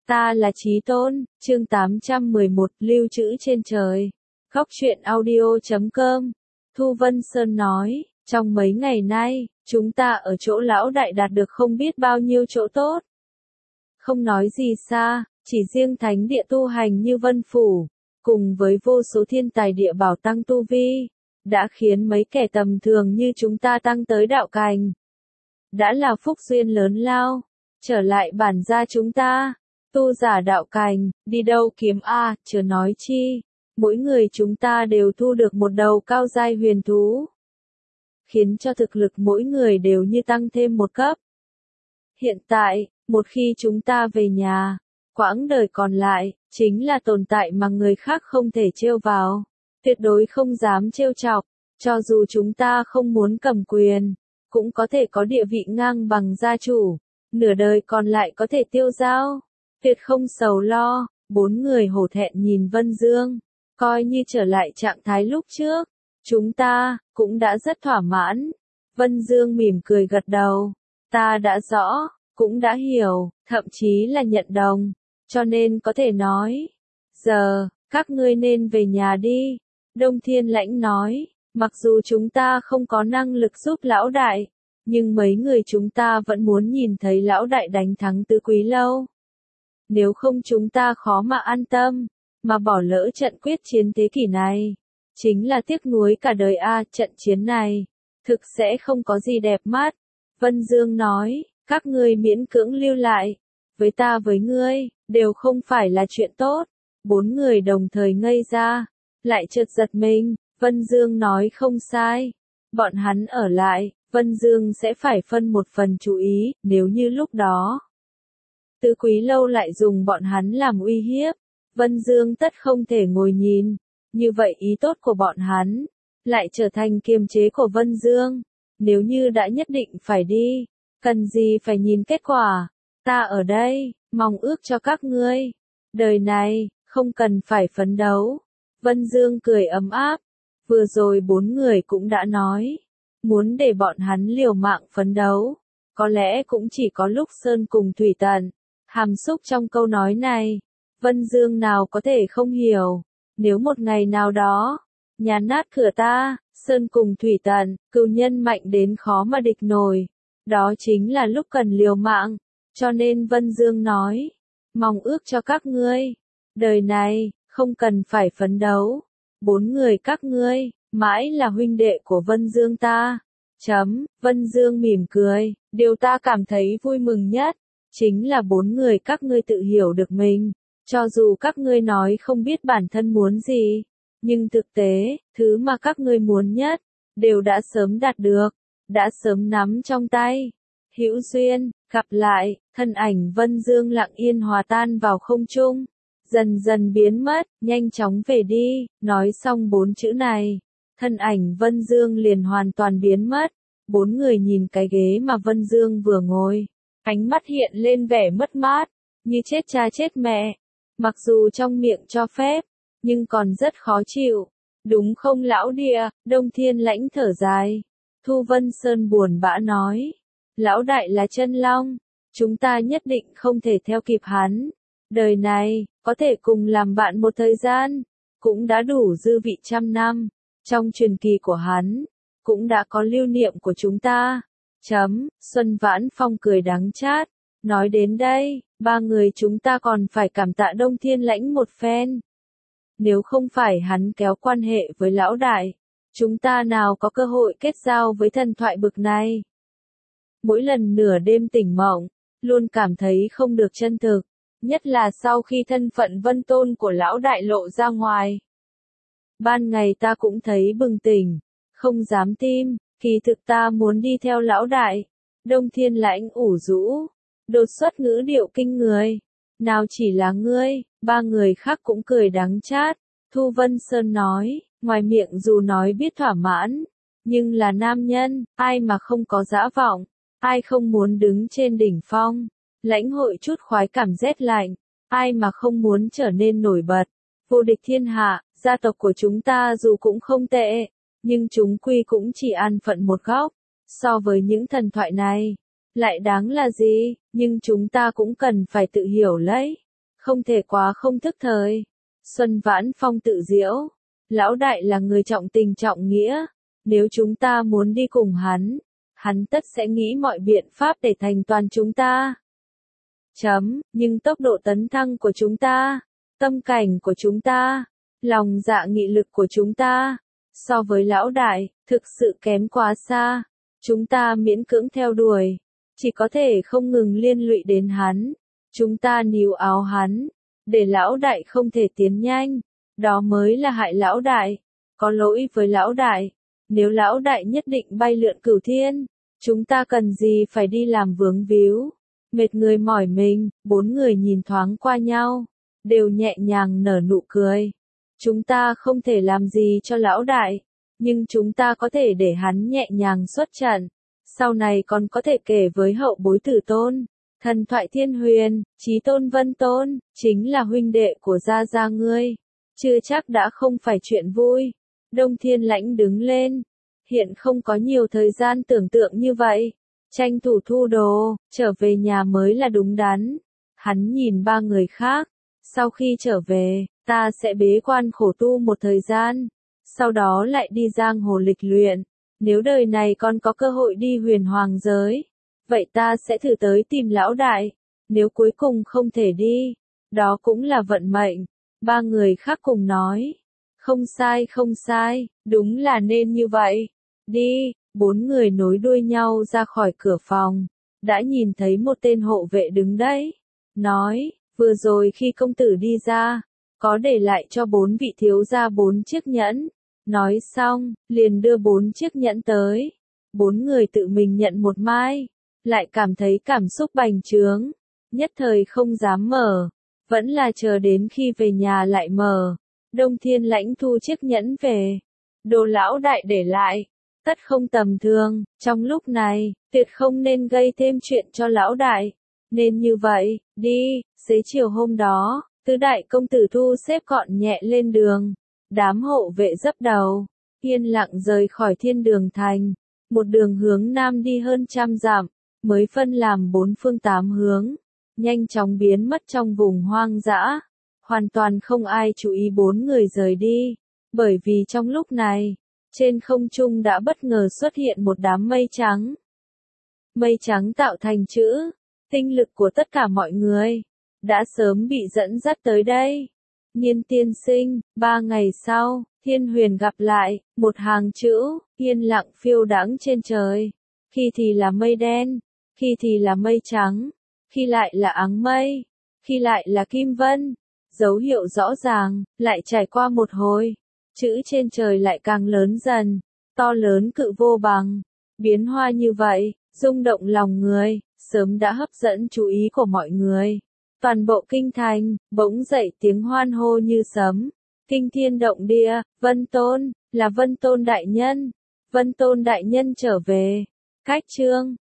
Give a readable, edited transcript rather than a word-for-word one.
Ta là Chí Tôn, chương 811, lưu trữ trên trời. Góc truyện audio.com. Thu Vân Sơn nói, trong mấy ngày nay, chúng ta ở chỗ lão đại đạt được không biết bao nhiêu chỗ tốt. Không nói gì xa, chỉ riêng thánh địa tu hành như Vân Phủ, cùng với vô số thiên tài địa bảo tăng tu vi, đã khiến mấy kẻ tầm thường như chúng ta tăng tới đạo cảnh. Đã là phúc duyên lớn lao, trở lại bản gia chúng ta. Tu giả đạo cảnh, đi đâu kiếm a, chớ nói chi, mỗi người chúng ta đều thu được một đầu cao giai huyền thú, khiến cho thực lực mỗi người đều như tăng thêm một cấp. Hiện tại, một khi chúng ta về nhà, quãng đời còn lại, chính là tồn tại mà người khác không thể trêu vào, tuyệt đối không dám trêu chọc, cho dù chúng ta không muốn cầm quyền, cũng có thể có địa vị ngang bằng gia chủ, nửa đời còn lại có thể tiêu dao. Tuyệt không sầu lo, bốn người hổ thẹn nhìn Vân Dương, coi như trở lại trạng thái lúc trước, chúng ta cũng đã rất thỏa mãn. Vân Dương mỉm cười gật đầu, ta đã rõ, cũng đã hiểu, thậm chí là nhận đồng, cho nên có thể nói, giờ, các ngươi nên về nhà đi. Đông Thiên Lãnh nói, mặc dù chúng ta không có năng lực giúp lão đại, nhưng mấy người chúng ta vẫn muốn nhìn thấy lão đại đánh thắng Tứ Quý Lâu. Nếu không chúng ta khó mà an tâm, mà bỏ lỡ trận quyết chiến thế kỷ này, chính là tiếc nuối cả đời a, trận chiến này, thực sẽ không có gì đẹp mắt. Vân Dương nói, các ngươi miễn cưỡng lưu lại, với ta với ngươi, đều không phải là chuyện tốt. Bốn người đồng thời ngây ra, lại chợt giật mình, Vân Dương nói không sai. Bọn hắn ở lại, Vân Dương sẽ phải phân một phần chú ý, nếu như lúc đó Tứ Quý Lâu lại dùng bọn hắn làm uy hiếp, Vân Dương tất không thể ngồi nhìn, như vậy ý tốt của bọn hắn, lại trở thành kiềm chế của Vân Dương. Nếu như đã nhất định phải đi, cần gì phải nhìn kết quả, ta ở đây, mong ước cho các ngươi, đời này, không cần phải phấn đấu. Vân Dương cười ấm áp, vừa rồi bốn người cũng đã nói, muốn để bọn hắn liều mạng phấn đấu, có lẽ cũng chỉ có lúc sơn cùng thủy tận. Hàm xúc trong câu nói này, Vân Dương nào có thể không hiểu, nếu một ngày nào đó, nhà nát cửa ta, sơn cùng thủy tận, cừu nhân mạnh đến khó mà địch nổi, đó chính là lúc cần liều mạng, cho nên Vân Dương nói, mong ước cho các ngươi, đời này, không cần phải phấn đấu, bốn người các ngươi, mãi là huynh đệ của Vân Dương ta. Vân Dương mỉm cười, điều ta cảm thấy vui mừng nhất, chính là bốn người các ngươi tự hiểu được mình, cho dù các ngươi nói không biết bản thân muốn gì, nhưng thực tế, thứ mà các ngươi muốn nhất, đều đã sớm đạt được, đã sớm nắm trong tay. Hữu duyên, gặp lại, thân ảnh Vân Dương lặng yên hòa tan vào không trung, dần dần biến mất, nhanh chóng về đi, nói xong bốn chữ này, thân ảnh Vân Dương liền hoàn toàn biến mất, bốn người nhìn cái ghế mà Vân Dương vừa ngồi. Ánh mắt hiện lên vẻ mất mát, như chết cha chết mẹ. Mặc dù trong miệng cho phép, nhưng còn rất khó chịu. Đúng không lão địa, Đông Thiên Lãnh thở dài. Thu Vân Sơn buồn bã nói. Lão đại là chân long, chúng ta nhất định không thể theo kịp hắn. Đời này, có thể cùng làm bạn một thời gian, cũng đã đủ dư vị 100 năm. Trong truyền kỳ của hắn, cũng đã có lưu niệm của chúng ta. Xuân Vãn Phong cười đắng chát, nói đến đây, ba người chúng ta còn phải cảm tạ Đông Thiên Lãnh một phen. Nếu không phải hắn kéo quan hệ với lão đại, chúng ta nào có cơ hội kết giao với thần thoại bực này. Mỗi lần nửa đêm tỉnh mộng, luôn cảm thấy không được chân thực, nhất là sau khi thân phận Vân Tôn của lão đại lộ ra ngoài. Ban ngày ta cũng thấy bừng tỉnh, không dám tin. Kỳ thực ta muốn đi theo lão đại. Đông Thiên Lãnh ủ rũ, đột xuất ngữ điệu kinh người. Nào chỉ là ngươi, ba người khác cũng cười đắng chát. Thu Vân Sơn nói, ngoài miệng dù nói biết thỏa mãn, nhưng là nam nhân, ai mà không có dã vọng, ai không muốn đứng trên đỉnh phong, lãnh hội chút khoái cảm rét lạnh, ai mà không muốn trở nên nổi bật, vô địch thiên hạ. Gia tộc của chúng ta dù cũng không tệ, nhưng chúng quy cũng chỉ an phận một góc, so với những thần thoại này, lại đáng là gì, nhưng chúng ta cũng cần phải tự hiểu lấy. không thể quá không thức thời. Xuân Vãn Phong tự giễu, lão đại là người trọng tình trọng nghĩa, nếu chúng ta muốn đi cùng hắn tất sẽ nghĩ mọi biện pháp để thành toàn chúng ta. Nhưng tốc độ tấn thăng của chúng ta, tâm cảnh của chúng ta, lòng dạ nghị lực của chúng ta, so với lão đại, thực sự kém quá xa. Chúng ta miễn cưỡng theo đuổi, chỉ có thể không ngừng liên lụy đến hắn. Chúng ta níu áo hắn, để lão đại không thể tiến nhanh. Đó mới là hại lão đại, có lỗi với lão đại. Nếu lão đại nhất định bay lượn cửu thiên, chúng ta cần gì phải đi làm vướng víu, mệt người mỏi mình. Bốn người nhìn thoáng qua nhau, đều nhẹ nhàng nở nụ cười. Chúng ta không thể làm gì cho lão đại, nhưng chúng ta có thể để hắn nhẹ nhàng xuất trận. Sau này còn có thể kể với hậu bối Tử Tôn, thần thoại Thiên Huyền, Chí Tôn Vân Tôn, chính là huynh đệ của Gia Gia ngươi. Chưa chắc đã không phải chuyện vui. Đông Thiên Lãnh đứng lên. Hiện không có nhiều thời gian tưởng tượng như vậy. Tranh thủ thu đồ, trở về nhà mới là đúng đắn. Hắn nhìn ba người khác. Sau khi trở về, ta sẽ bế quan khổ tu một thời gian. Sau đó lại đi giang hồ lịch luyện. Nếu đời này còn có cơ hội đi huyền hoàng giới, vậy ta sẽ thử tới tìm lão đại. Nếu cuối cùng không thể đi, đó cũng là vận mệnh. Ba người khác cùng nói. Không sai không sai, đúng là nên như vậy. Đi, bốn người nối đuôi nhau ra khỏi cửa phòng. Đã nhìn thấy một tên hộ vệ đứng đấy. Nói, vừa rồi khi công tử đi ra, có để lại cho bốn vị thiếu gia 4 chiếc nhẫn. Nói xong, liền đưa 4 chiếc nhẫn tới. Bốn người tự mình nhận một mai, lại cảm thấy cảm xúc bành trướng. Nhất thời không dám mở, vẫn là chờ đến khi về nhà lại mở. Đông Thiên Lãnh thu chiếc nhẫn về. Đồ lão đại để lại, tất không tầm thường. Trong lúc này, tuyệt không nên gây thêm chuyện cho lão đại. Nên như vậy, đi. Xế chiều hôm đó, tứ đại công tử thu xếp gọn nhẹ lên đường. Đám hộ vệ dấp đầu, yên lặng rời khỏi Thiên Đường Thành. Một đường hướng nam đi hơn 100 dặm, mới phân làm 4 phương 8 hướng. Nhanh chóng biến mất trong vùng hoang dã. Hoàn toàn không ai chú ý 4 người rời đi. Bởi vì trong lúc này, trên không trung đã bất ngờ xuất hiện một đám mây trắng. Mây trắng tạo thành chữ, tinh lực của tất cả mọi người, đã sớm bị dẫn dắt tới đây. Nhiên tiên sinh, 3 ngày sau, Thiên Huyền gặp lại, một hàng chữ, yên lặng phiêu đãng trên trời. Khi thì là mây đen, khi thì là mây trắng, khi lại là áng mây, khi lại là kim vân. Dấu hiệu rõ ràng, lại trải qua một hồi, chữ trên trời lại càng lớn dần, to lớn cự vô bằng. Biến hoa như vậy, rung động lòng người, sớm đã hấp dẫn chú ý của mọi người. Toàn bộ kinh thành, bỗng dậy tiếng hoan hô như sấm. Kinh thiên động địa, Vân Tôn, là Vân Tôn đại nhân. Vân Tôn đại nhân trở về. Cách chương